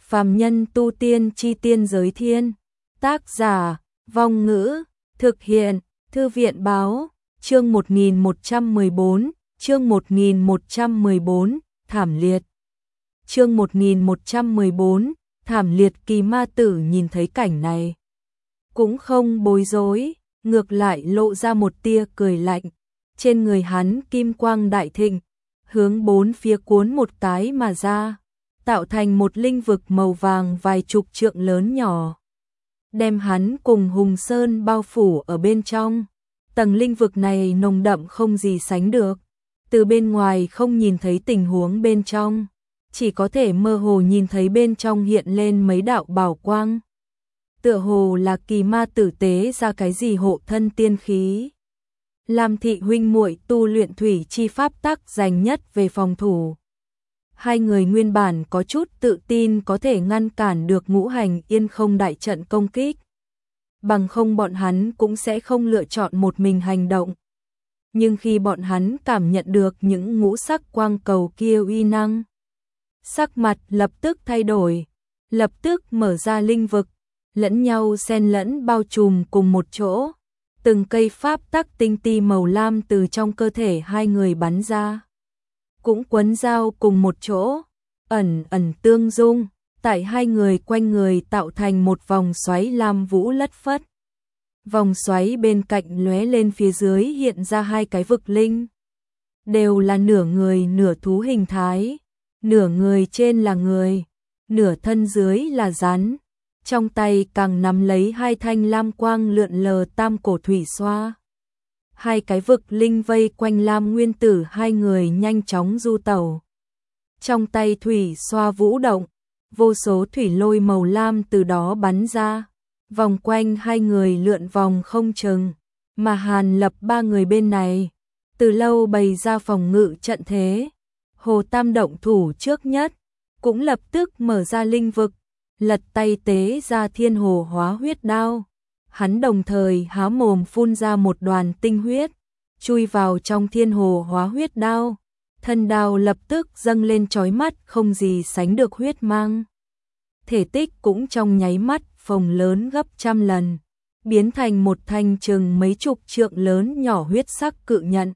Phàm nhân tu tiên chi tiên giới thiên. Tác giả, Vong Ngữ, thực hiện, Thư viện báo, chương 1114, chương 1114, thảm liệt. Chương 1114, thảm liệt. Kỳ Ma Tử nhìn thấy cảnh này, cũng không bối rối, ngược lại lộ ra một tia cười lạnh. Trên người hắn kim quang đại thịnh, hướng bốn phía cuốn một cái mà ra, tạo thành một linh vực màu vàng vài chục trượng lớn nhỏ, đem hắn cùng Hùng Sơn bao phủ ở bên trong. Tầng linh vực này nồng đậm không gì sánh được, từ bên ngoài không nhìn thấy tình huống bên trong, chỉ có thể mơ hồ nhìn thấy bên trong hiện lên mấy đạo bảo quang. Tựa hồ là Kỳ Ma Tử tế ra cái gì hộ thân tiên khí. Lam thị huynh muội tu luyện thủy chi pháp tắc dành nhất về phòng thủ. Hai người nguyên bản có chút tự tin có thể ngăn cản được Ngũ Hành Yên Không đại trận công kích. Bằng không bọn hắn cũng sẽ không lựa chọn một mình hành động. Nhưng khi bọn hắn cảm nhận được những ngũ sắc quang cầu kia uy năng, sắc mặt lập tức thay đổi, lập tức mở ra linh vực, lẫn nhau xen lẫn bao trùm cùng một chỗ. Từng cây pháp tắc tinh ti màu lam từ trong cơ thể hai người bắn ra, cũng quấn giao cùng một chỗ, ẩn ẩn tương dung, tại hai người quanh người tạo thành một vòng xoáy lam vũ lất phất. Vòng xoáy bên cạnh lóe lên, phía dưới hiện ra hai cái vực linh, đều là nửa người nửa thú hình thái, nửa người trên là người, nửa thân dưới là rắn. Trong tay càng nắm lấy hai thanh lam quang lượn lờ tam cổ thủy xoa. Hai cái vực linh vây quanh Lam Nguyên Tử hai người nhanh chóng du tẩu. Trong tay thủy xoa vũ động, vô số thủy lôi màu lam từ đó bắn ra, vòng quanh hai người lượn vòng không chừng. Mà Hàn Lập ba người bên này, từ lâu bày ra phòng ngự trận thế. Hồ Tam động thủ trước nhất, cũng lập tức mở ra linh vực, lật tay tế ra Thiên Hồ Hóa Huyết Đao. Hắn đồng thời há mồm phun ra một đoàn tinh huyết, chui vào trong Thiên Hồ Hóa Huyết Đao. Thân đao lập tức dâng lên chói mắt không gì sánh được huyết mang. Thể tích cũng trong nháy mắt phồng lớn gấp trăm lần, biến thành một thanh chừng mấy chục trượng lớn nhỏ huyết sắc cự nhận.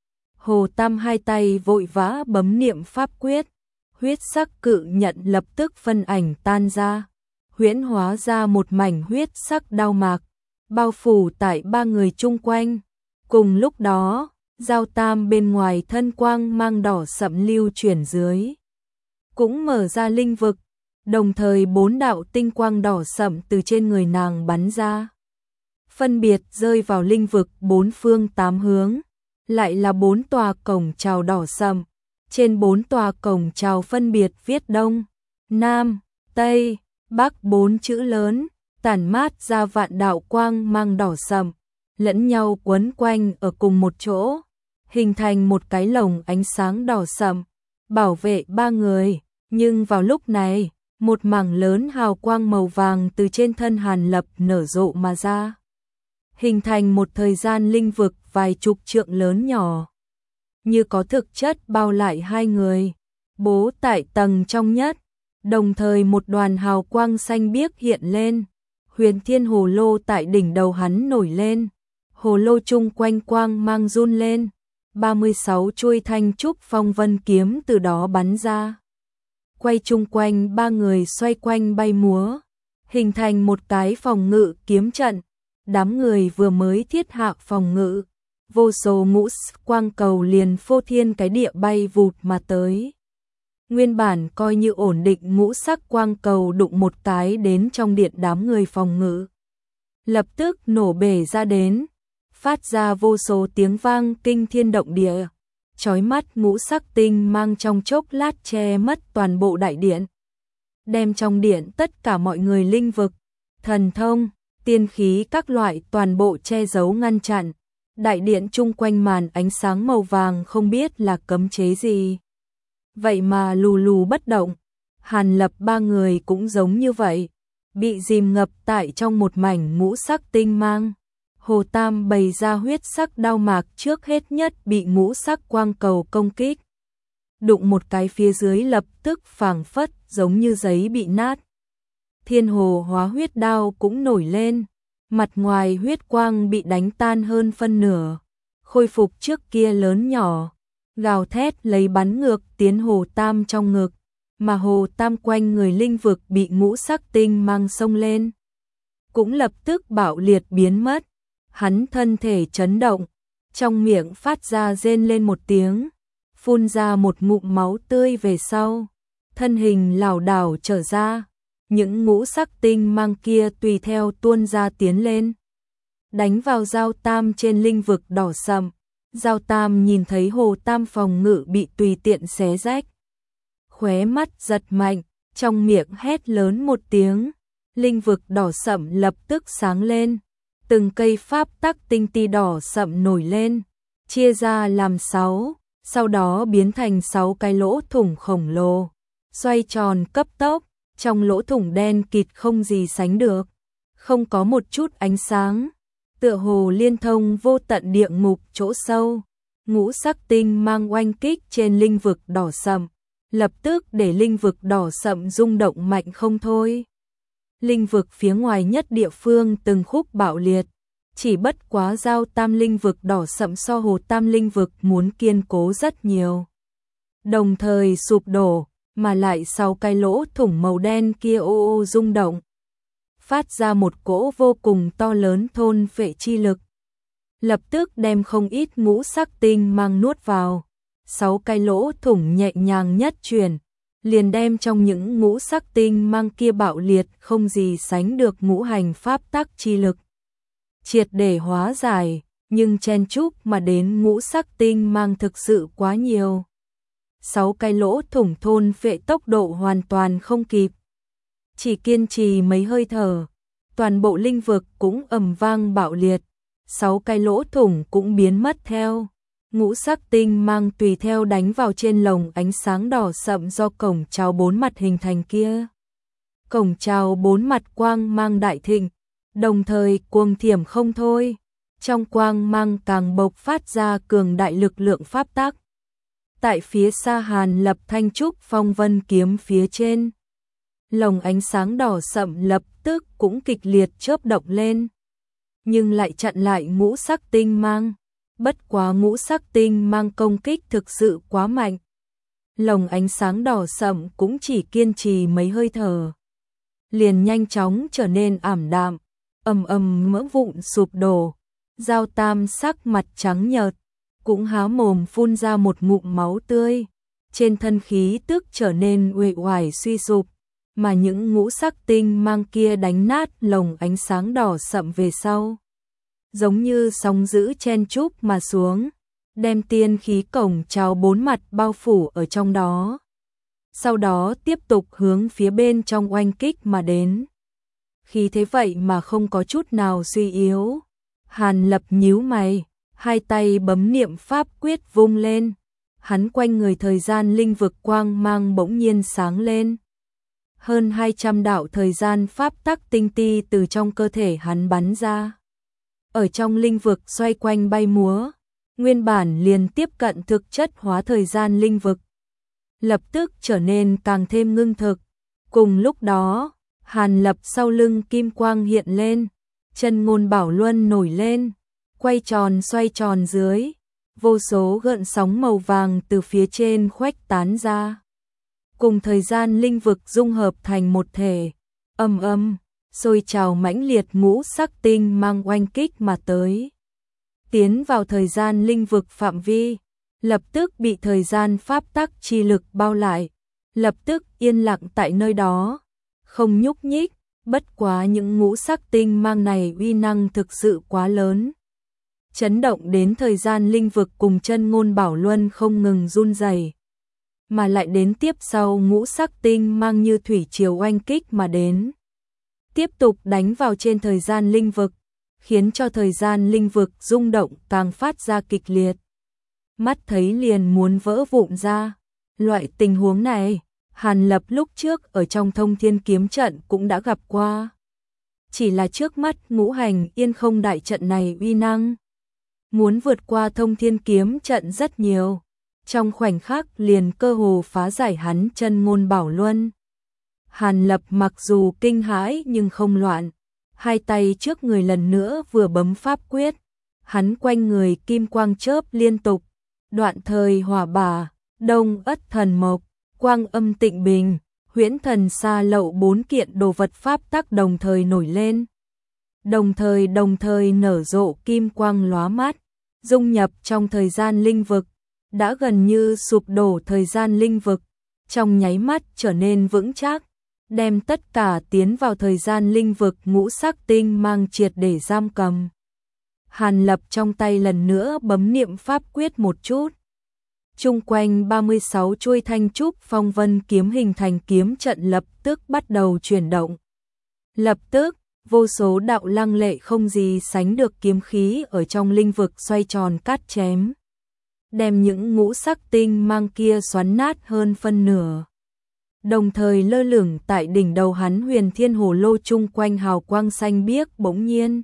Hồ Tam hai tay vội vã bấm niệm pháp quyết, huyết sắc cự nhận lập tức phân ảnh tan ra, huyễn hóa ra một mảnh huyết sắc đao mạc, bao phủ tại ba người chung quanh. Cùng lúc đó, Giao Tam bên ngoài thân quang mang đỏ sẫm lưu chuyển dưới, cũng mở ra linh vực, đồng thời bốn đạo tinh quang đỏ sẫm từ trên người nàng bắn ra, phân biệt rơi vào linh vực bốn phương tám hướng, lại là bốn tòa cổng chào đỏ sẫm. Trên bốn tòa cổng chào phân biệt viết Đông, Nam, Tây, Bắc bốn chữ lớn, tản mát ra vạn đạo quang mang đỏ sẫm, lẫn nhau quấn quanh ở cùng một chỗ, hình thành một cái lồng ánh sáng đỏ sẫm, bảo vệ ba người. Nhưng vào lúc này, một mảng lớn hào quang màu vàng từ trên thân Hàn Lập nở rộ mà ra, hình thành một thời gian linh vực vài chục trượng lớn nhỏ, như có thực chất bao lại hai người, bố tại tầng trong nhất. Đồng thời một đoàn hào quang xanh biếc hiện lên, Huyền Thiên Hồ Lô tại đỉnh đầu hắn nổi lên, hồ lô chung quanh quang mang run lên, 36 chuôi thanh trúc phong vân kiếm từ đó bắn ra, quay chung quanh ba người xoay quanh bay múa, hình thành một cái phòng ngự kiếm trận. Đám người vừa mới thiết hạ phòng ngự, vô số ngũ quang cầu liền phô thiên cái địa bay vụt mà tới. Nguyên bản coi như ổn định ngũ sắc quang cầu đụng một cái đến trong điện đám người phòng ngự, lập tức nổ bể ra đến, phát ra vô số tiếng vang kinh thiên động địa, chói mắt ngũ sắc tinh mang trong chốc lát che mất toàn bộ đại điện, đem trong điện tất cả mọi người linh vực, thần thông, tiên khí các loại toàn bộ che giấu ngăn chặn. Đại điện chung quanh màn ánh sáng màu vàng không biết là cấm chế gì, vậy mà lù lù bất động. Hàn Lập ba người cũng giống như vậy, bị dìm ngập tại trong một mảnh ngũ sắc tinh mang. Hồ Tam bày ra huyết sắc đao mạc trước hết nhất bị ngũ sắc quang cầu công kích, đụng một cái phía dưới lập tức phảng phất giống như giấy bị nát. Thiên hồ hóa huyết đao cũng nổi lên, mặt ngoài huyết quang bị đánh tan hơn phân nửa, khôi phục trước kia lớn nhỏ, gào thét lấy bắn ngược tiến Hồ Tam trong ngực, mà Hồ Tam quanh người linh vực bị ngũ sắc tinh mang xông lên, cũng lập tức bạo liệt biến mất. Hắn thân thể chấn động, trong miệng phát ra rên lên một tiếng, phun ra một ngụm máu tươi về sau, thân hình lảo đảo trở ra, những ngũ sắc tinh mang kia tùy theo tuôn ra tiến lên, đánh vào Giao Tam trên linh vực đỏ sậm. Giao Tam nhìn thấy Hồ Tam phòng ngự bị tùy tiện xé rách, khóe mắt giật mạnh, trong miệng hét lớn một tiếng, linh vực đỏ sậm lập tức sáng lên, từng cây pháp tắc tinh ti đỏ sậm nổi lên, chia ra làm 6, sau đó biến thành 6 cái lỗ thủng khổng lồ, xoay tròn cấp tốc, trong lỗ thủng đen kịt không gì sánh được, không có một chút ánh sáng, tựa hồ liên thông vô tận địa ngục chỗ sâu. Ngũ sắc tinh mang oanh kích trên linh vực đỏ sậm, lập tức để linh vực đỏ sậm rung động mạnh không thôi. Linh vực phía ngoài nhất địa phương từng khúc bạo liệt, chỉ bất quá Giao Tam linh vực đỏ sậm so Hồ Tam linh vực muốn kiên cố rất nhiều. Đồng thời sụp đổ, mà lại sau cái lỗ thủng màu đen kia ô ô rung động, phát ra một cỗ vô cùng to lớn thôn phệ chi lực, lập tức đem không ít ngũ sắc tinh mang nuốt vào. 6 cái lỗ thủng nhẹ nhàng nhất chuyển, liền đem trong những ngũ sắc tinh mang kia bạo liệt không gì sánh được ngũ hành pháp tắc chi lực, triệt để hóa giải, nhưng chen chúc mà đến ngũ sắc tinh mang thực sự quá nhiều. 6 cái lỗ thủng thôn phệ tốc độ hoàn toàn không kịp. Chỉ kiên trì mấy hơi thở, toàn bộ linh vực cũng ầm vang bạo liệt, 6 cái lỗ thủng cũng biến mất theo. Ngũ sắc tinh mang tùy theo đánh vào trên lồng ánh sáng đỏ sậm do cổng chào 4 mặt hình thành kia. Cổng chào 4 mặt quang mang đại thịnh, đồng thời cuồng thiểm không thôi, trong quang mang càng bộc phát ra cường đại lực lượng pháp tắc. Tại phía xa Hàn Lập thanh trúc phong vân kiếm phía trên, lồng ánh sáng đỏ sậm lập tức cũng kịch liệt chớp động lên, nhưng lại chặn lại ngũ sắc tinh mang. Bất quá ngũ sắc tinh mang công kích thực sự quá mạnh, lồng ánh sáng đỏ sậm cũng chỉ kiên trì mấy hơi thở, liền nhanh chóng trở nên ảm đạm, ầm ầm mỡ vụn sụp đổ. Giao Tam sắc mặt trắng nhợt, cũng há mồm phun ra một ngụm máu tươi, trên thân khí tức trở nên uể oải suy sụp, mà những ngũ sắc tinh mang kia đánh nát lồng ánh sáng đỏ sậm về sau, giống như sóng dữ chen chúc mà xuống, đem tiên khí cổng chào 4 mặt bao phủ ở trong đó. Sau đó tiếp tục hướng phía bên trong oanh kích mà đến. Khi thế vậy mà không có chút nào suy yếu, Hàn Lập nhíu mày, hai tay bấm niệm pháp quyết vung lên, hắn quanh người thời gian linh vực quang mang bỗng nhiên sáng lên. Hơn 200 đạo thời gian pháp tắc tinh ti từ trong cơ thể hắn bắn ra, ở trong linh vực xoay quanh bay múa, nguyên bản liền tiếp cận thực chất hóa thời gian linh vực, lập tức trở nên càng thêm ngưng thực. Cùng lúc đó, Hàn Lập sau lưng kim quang hiện lên, chân ngôn bảo luân nổi lên, quay tròn xoay tròn dưới, vô số gợn sóng màu vàng từ phía trên khuếch tán ra, cùng thời gian linh vực dung hợp thành một thể, ầm ầm, sôi trào mãnh liệt ngũ sắc tinh mang oanh kích mà tới. Tiến vào thời gian linh vực phạm vi, lập tức bị thời gian pháp tắc chi lực bao lại, lập tức yên lặng tại nơi đó, không nhúc nhích. Bất quá những ngũ sắc tinh mang này uy năng thực sự quá lớn, chấn động đến thời gian linh vực cùng chân ngôn bảo luân không ngừng run rẩy, mà lại đến tiếp sau ngũ sắc tinh mang như thủy triều oanh kích mà đến, tiếp tục đánh vào trên thời gian linh vực, khiến cho thời gian linh vực rung động càng phát ra kịch liệt. Mắt thấy liền muốn vỡ vụn ra. Loại tình huống này, Hàn Lập lúc trước ở trong Thông Thiên Kiếm trận cũng đã gặp qua. Chỉ là trước mắt ngũ hành yên không đại trận này uy năng muốn vượt qua Thông Thiên Kiếm trận rất nhiều. trong khoảnh khắc liền cơ hồ phá giải hắn chân ngôn bảo luân. Hàn Lập mặc dù kinh hãi nhưng không loạn, hai tay trước người lần nữa vừa bấm pháp quyết, hắn quanh người kim quang chớp liên tục, đoạn thời hỏa bả, đông ất thần mộc, quang âm tịnh bình, huyễn thần xa lậu 4 kiện đồ vật pháp tắc đồng thời nổi lên. Đồng thời nở rộ kim quang lóa mắt, dung nhập trong thời gian linh vực, đã gần như sụp đổ thời gian linh vực, trong nháy mắt trở nên vững chắc, đem tất cả tiến vào thời gian linh vực ngũ sắc tinh mang triệt để giam cầm. Hàn Lập trong tay lần nữa bấm niệm pháp quyết một chút. Chung quanh 36 chuôi thanh trúc phong vân kiếm hình thành kiếm trận lập tức bắt đầu chuyển động. Lập tức, vô số đạo lăng lệ không gì sánh được kiếm khí ở trong linh vực xoay tròn cắt chém, đem những ngũ sắc tinh mang kia xoắn nát hơn phân nửa. Đồng thời lơ lửng tại đỉnh đầu hắn huyền thiên hồ lô chung quanh hào quang xanh biếc bỗng nhiên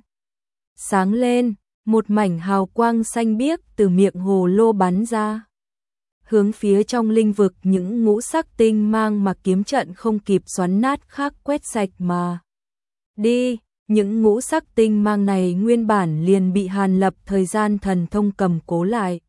sáng lên, một mảnh hào quang xanh biếc từ miệng hồ lô bắn ra. Hướng phía trong linh vực những ngũ sắc tinh mang mà kiếm trận không kịp xoắn nát khác quét sạch mà đi, những ngũ sắc tinh mang này nguyên bản liền bị Hàn Lập thời gian thần thông cầm cố lại.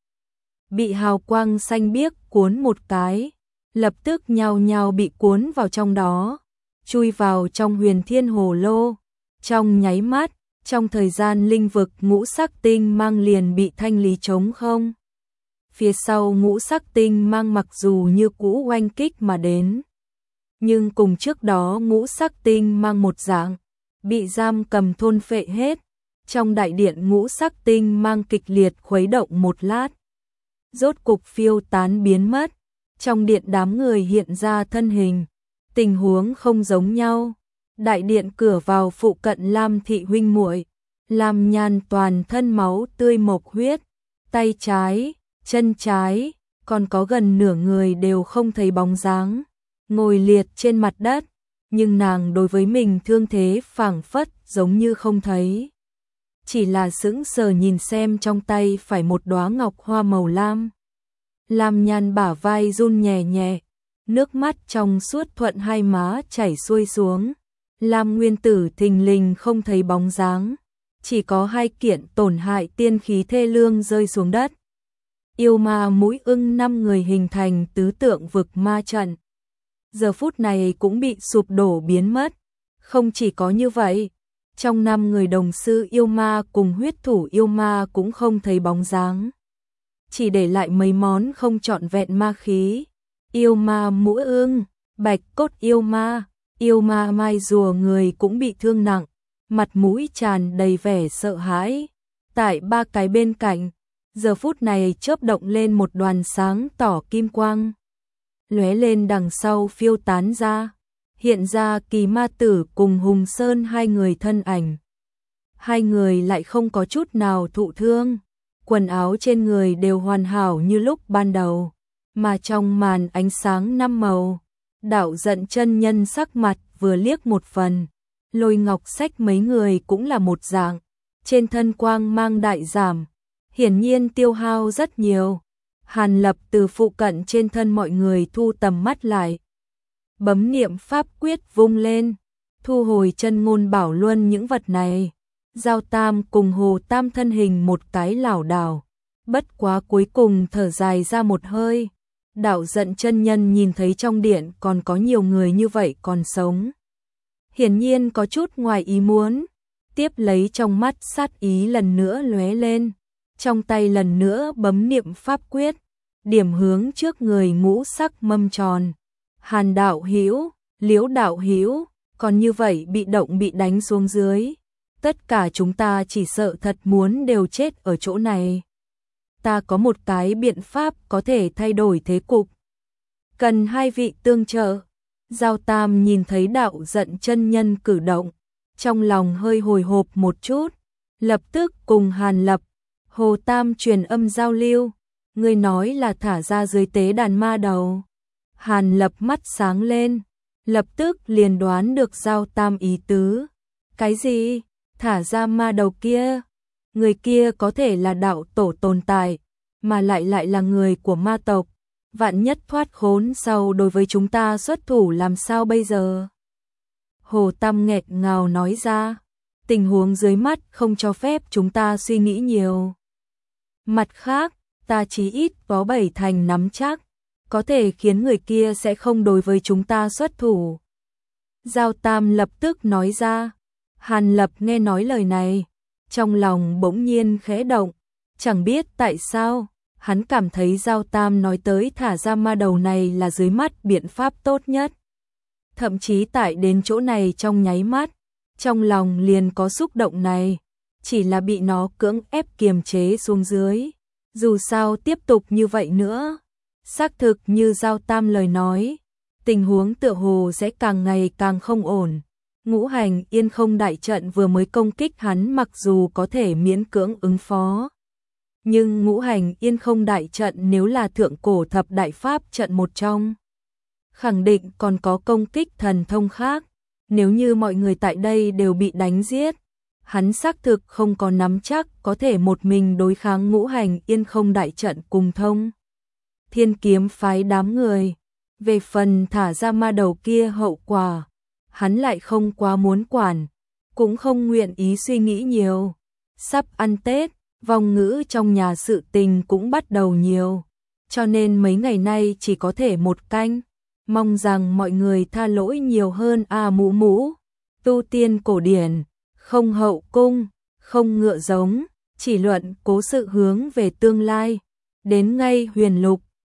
Bị hào quang xanh biếc cuốn một cái, lập tức nhao nhao bị cuốn vào trong đó, chui vào trong huyền thiên hồ lô. Trong nháy mắt, trong thời gian linh vực ngũ sắc tinh mang liền bị thanh lý trống không. Phía sau ngũ sắc tinh mang mặc dù như cũ oanh kích mà đến, nhưng cùng trước đó ngũ sắc tinh mang một dạng, bị giam cầm thôn phệ hết. Trong đại điện ngũ sắc tinh mang kịch liệt khuấy động một lát, rốt cục phiêu tán biến mất. Trong điện đám người hiện ra thân hình, tình huống không giống nhau. Đại điện cửa vào phụ cận Lam thị huynh muội, Lam Nhan toàn thân máu tươi mộc huyết, tay trái, chân trái, còn có gần nửa người đều không thấy bóng dáng, ngồi liệt trên mặt đất, nhưng nàng đối với mình thương thế phảng phất giống như không thấy. Chỉ là sững sờ nhìn xem trong tay phải một đóa ngọc hoa màu lam. Lam Nhan bả vai run nhẹ nhẹ, nước mắt trong suốt thuận hai má chảy xuôi xuống. Lam Nguyên Tử thình lình không thấy bóng dáng, chỉ có hai kiện tổn hại tiên khí thê lương rơi xuống đất. Yêu ma mũi ưng 5 người hình thành tứ tượng vực ma trận, giờ phút này cũng bị sụp đổ biến mất. Không chỉ có như vậy, trong 5 người đồng sư yêu ma cùng huyết thủ yêu ma cũng không thấy bóng dáng, chỉ để lại mấy món không trọn vẹn ma khí. Yêu ma mũi ưng, bạch cốt yêu ma mai rùa người cũng bị thương nặng, mặt mũi tràn đầy vẻ sợ hãi. Tại 3 cái bên cạnh, giờ phút này chớp động lên một đoàn sáng tỏ kim quang, lóe lên đằng sau phiêu tán ra, hiện ra Kỳ Ma Tử cùng Hùng Sơn hai người thân ảnh. Hai người lại không có chút nào thụ thương, quần áo trên người đều hoàn hảo như lúc ban đầu, mà trong màn ánh sáng 5 màu, Đạo Giận chân nhân sắc mặt vừa liếc một phần, Lôi Ngọc Sách mấy người cũng là một dạng, trên thân quang mang đại giảm, hiển nhiên tiêu hao rất nhiều. Hàn Lập từ phụ cận trên thân mọi người thu tầm mắt lại, bấm niệm pháp quyết vung lên, thu hồi chân ngôn bảo luân những vật này. Giao Tam cùng Hồ Tam thân hình một cái lảo đảo, bất quá cuối cùng thở dài ra một hơi. Đạo Giận chân nhân nhìn thấy trong điện còn có nhiều người như vậy còn sống, hiển nhiên có chút ngoài ý muốn, tiếp lấy trong mắt sát ý lần nữa lóe lên, trong tay lần nữa bấm niệm pháp quyết, điểm hướng trước người ngũ sắc mâm tròn. Hàn đạo hữu, Liễu đạo hữu, còn như vậy bị động bị đánh xuống dưới, tất cả chúng ta chỉ sợ thật muốn đều chết ở chỗ này. Ta có một cái biện pháp có thể thay đổi thế cục, cần hai vị tương trợ. Giao Tam nhìn thấy Đạo Giận chân nhân cử động, trong lòng hơi hồi hộp một chút, lập tức cùng Hàn Lập, Hồ Tam truyền âm giao lưu. Người nói là thả ra dưới tế đàn ma đầu. Hàn Lập mắt sáng lên, lập tức liền đoán được Giao Tam ý tứ. Cái gì? Thả ra ma đầu kia? Người kia có thể là đạo tổ tồn tại, mà lại là người của ma tộc. Vạn nhất thoát khốn sau đối với chúng ta xuất thủ làm sao bây giờ? Hồ Tam nghẹt ngào nói ra, tình huống dưới mắt không cho phép chúng ta suy nghĩ nhiều. Mặt khác, ta chí ít có 7 thành nắm chắc, có thể khiến người kia sẽ không đối với chúng ta xuất thủ. Giao Tam lập tức nói ra. Hàn Lập nghe nói lời này, trong lòng bỗng nhiên khẽ động, chẳng biết tại sao, hắn cảm thấy Giao Tam nói tới thả ra ma đầu này là dưới mắt biện pháp tốt nhất. Thậm chí tại đến chỗ này trong nháy mắt, trong lòng liền có xúc động này, chỉ là bị nó cưỡng ép kiềm chế xuống dưới. Dù sao tiếp tục như vậy nữa, xác thực như Giao Tam lời nói, tình huống tựa hồ sẽ càng ngày càng không ổn. Ngũ Hành Yên Không đại trận vừa mới công kích hắn mặc dù có thể miễn cưỡng ứng phó. Nhưng Ngũ Hành Yên Không đại trận nếu là thượng cổ thập đại pháp trận một trong, khẳng định còn có công kích thần thông khác. Nếu như mọi người tại đây đều bị đánh giết, hắn xác thực không có nắm chắc có thể một mình đối kháng Ngũ Hành Yên Không đại trận cùng thông Thiên Kiếm phái đám người. Về phần thả ra ma đầu kia hậu quả, hắn lại không quá muốn quản, cũng không nguyện ý suy nghĩ nhiều. Sắp ăn Tết, vong ngữ trong nhà sự tình cũng bắt đầu nhiều, cho nên mấy ngày nay chỉ có thể một canh. Mong rằng mọi người tha lỗi nhiều hơn a Mũ Mũ. Tu tiên cổ điển, không hậu cung, không ngựa giống, chỉ luận cố sự hướng về tương lai. Đến ngay huyền lục,